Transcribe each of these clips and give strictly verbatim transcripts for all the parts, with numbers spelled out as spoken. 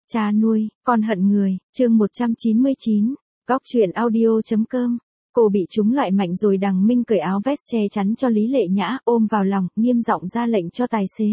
Cha nuôi, con hận người, chương một trăm chín mươi chín, Góc truyện audio.com. Cô bị trúng loại mạnh rồi. Đằng Minh cởi áo vest che chắn cho Lý Lệ Nhã, ôm vào lòng, nghiêm giọng ra lệnh cho tài xế.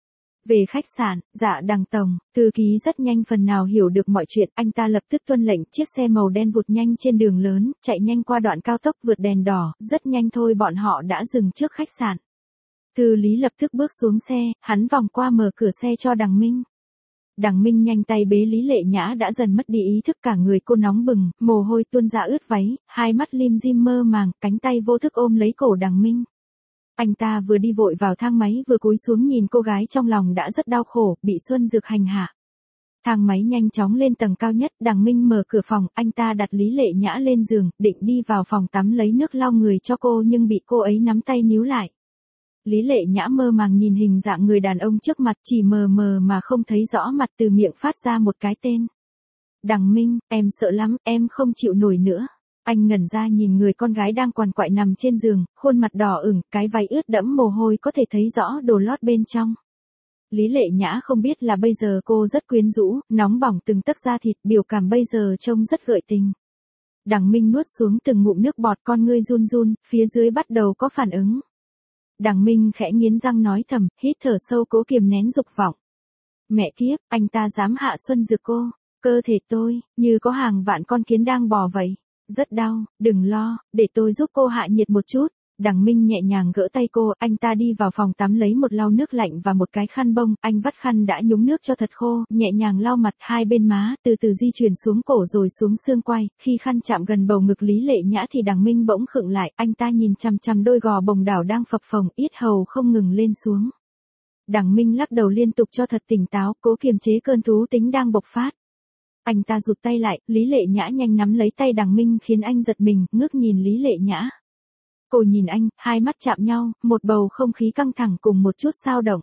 Về khách sạn, dạ Đằng tổng, thư ký rất nhanh phần nào hiểu được mọi chuyện, anh ta lập tức tuân lệnh. Chiếc xe màu đen vụt nhanh trên đường lớn, chạy nhanh qua đoạn cao tốc vượt đèn đỏ, rất nhanh thôi bọn họ đã dừng trước khách sạn. Thư Lý lập tức bước xuống xe, hắn vòng qua mở cửa xe cho Đằng Minh. Đằng Minh nhanh tay bế Lý Lệ Nhã đã dần mất đi ý thức, cả người cô nóng bừng, mồ hôi tuôn ra ướt váy, hai mắt lim dim mơ màng, cánh tay vô thức ôm lấy cổ Đằng Minh. Anh ta vừa đi vội vào thang máy vừa cúi xuống nhìn cô gái trong lòng đã rất đau khổ, bị Xuân Dược hành hạ. Thang máy nhanh chóng lên tầng cao nhất, Đằng Minh mở cửa phòng, anh ta đặt Lý Lệ Nhã lên giường, định đi vào phòng tắm lấy nước lau người cho cô nhưng bị cô ấy nắm tay níu lại. Lý Lệ Nhã mơ màng nhìn hình dạng người đàn ông trước mặt, chỉ mờ mờ mà không thấy rõ mặt, từ miệng phát ra một cái tên. Đằng Minh, em sợ lắm, em không chịu nổi nữa. Anh ngẩn ra nhìn người con gái đang quằn quại nằm trên giường, khuôn mặt đỏ ửng, cái váy ướt đẫm mồ hôi có thể thấy rõ đồ lót bên trong. Lý Lệ Nhã không biết là bây giờ cô rất quyến rũ, nóng bỏng từng tấc da thịt, biểu cảm bây giờ trông rất gợi tình. Đằng Minh nuốt xuống từng ngụm nước bọt, con ngươi run run, phía dưới bắt đầu có phản ứng. Đằng Minh khẽ nghiến răng nói thầm, hít thở sâu cố kiềm nén dục vọng. Mẹ kiếp, anh ta dám hạ Xuân Dược cô, cơ thể tôi, như có hàng vạn con kiến đang bò vậy. Rất đau, đừng lo, để tôi giúp cô hạ nhiệt một chút. Đằng Minh nhẹ nhàng gỡ tay cô, anh ta đi vào phòng tắm lấy một lau nước lạnh và một cái khăn bông, anh vắt khăn đã nhúng nước cho thật khô, nhẹ nhàng lau mặt hai bên má, từ từ di chuyển xuống cổ rồi xuống xương quai, khi khăn chạm gần bầu ngực Lý Lệ Nhã thì Đằng Minh bỗng khựng lại, anh ta nhìn chằm chằm đôi gò bồng đảo đang phập phồng, yết hầu không ngừng lên xuống. Đằng Minh lắc đầu liên tục cho thật tỉnh táo, cố kiềm chế cơn thú tính đang bộc phát. Anh ta rụt tay lại, Lý Lệ Nhã nhanh nắm lấy tay Đằng Minh khiến anh giật mình, ngước nhìn Lý Lệ Nhã. Cô nhìn anh, hai mắt chạm nhau, một bầu không khí căng thẳng cùng một chút xao động.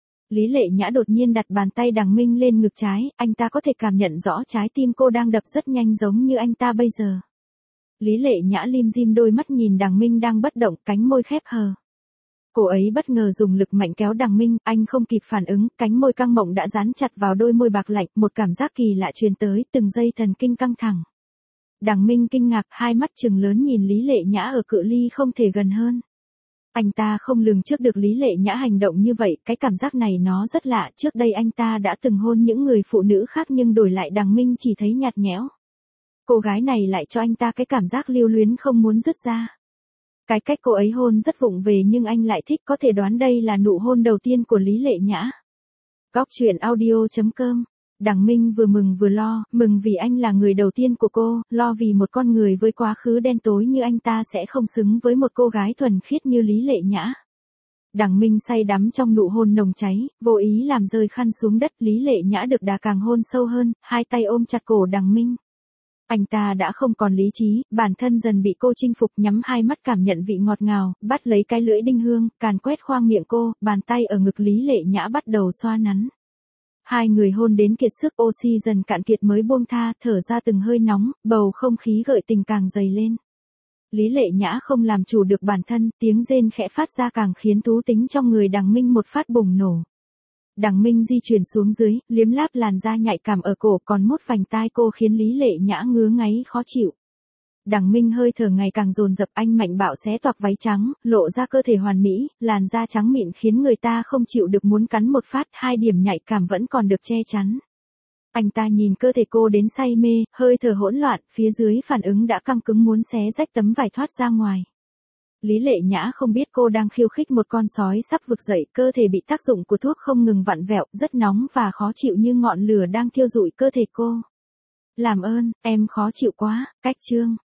Lý Lệ Nhã đột nhiên đặt bàn tay Đằng Minh lên ngực trái, anh ta có thể cảm nhận rõ trái tim cô đang đập rất nhanh giống như anh ta bây giờ. Lý Lệ Nhã lim dim đôi mắt nhìn Đằng Minh đang bất động, cánh môi khép hờ. Cô ấy bất ngờ dùng lực mạnh kéo Đằng Minh, anh không kịp phản ứng, cánh môi căng mọng đã dán chặt vào đôi môi bạc lạnh, một cảm giác kỳ lạ truyền tới, từng giây thần kinh căng thẳng. Đằng Minh kinh ngạc, hai mắt trừng lớn nhìn Lý Lệ Nhã ở cự ly không thể gần hơn. Anh ta không lường trước được Lý Lệ Nhã hành động như vậy, cái cảm giác này nó rất lạ, trước đây anh ta đã từng hôn những người phụ nữ khác nhưng đổi lại Đằng Minh chỉ thấy nhạt nhẽo. Cô gái này lại cho anh ta cái cảm giác lưu luyến không muốn dứt ra. Cái cách cô ấy hôn rất vụng về nhưng anh lại thích, có thể đoán đây là nụ hôn đầu tiên của Lý Lệ Nhã. Góc truyện audio.com. Đằng Minh vừa mừng vừa lo, mừng vì anh là người đầu tiên của cô, lo vì một con người với quá khứ đen tối như anh ta sẽ không xứng với một cô gái thuần khiết như Lý Lệ Nhã. Đằng Minh say đắm trong nụ hôn nồng cháy, vô ý làm rơi khăn xuống đất, Lý Lệ Nhã được đà càng hôn sâu hơn, hai tay ôm chặt cổ Đằng Minh. Anh ta đã không còn lý trí, bản thân dần bị cô chinh phục, nhắm hai mắt cảm nhận vị ngọt ngào, bắt lấy cái lưỡi đinh hương, càn quét khoang miệng cô, bàn tay ở ngực Lý Lệ Nhã bắt đầu xoa nắn. Hai người hôn đến kiệt sức, oxy dần cạn kiệt mới buông tha, thở ra từng hơi nóng, bầu không khí gợi tình càng dày lên. Lý Lệ Nhã không làm chủ được bản thân, tiếng rên khẽ phát ra càng khiến thú tính trong người Đằng Minh một phát bùng nổ. Đằng Minh di chuyển xuống dưới, liếm láp làn da nhạy cảm ở cổ, còn mốt vành tai cô khiến Lý Lệ Nhã ngứa ngáy khó chịu. Đằng Minh hơi thở ngày càng dồn dập, anh mạnh bạo xé toạc váy trắng, lộ ra cơ thể hoàn mỹ, làn da trắng mịn khiến người ta không chịu được muốn cắn một phát, hai điểm nhạy cảm vẫn còn được che chắn. Anh ta nhìn cơ thể cô đến say mê, hơi thở hỗn loạn, phía dưới phản ứng đã căng cứng muốn xé rách tấm vải thoát ra ngoài. Lý Lệ Nhã không biết cô đang khiêu khích một con sói sắp vực dậy, cơ thể bị tác dụng của thuốc không ngừng vặn vẹo, rất nóng và khó chịu như ngọn lửa đang thiêu rụi cơ thể cô. Làm ơn, em khó chịu quá, cách chương.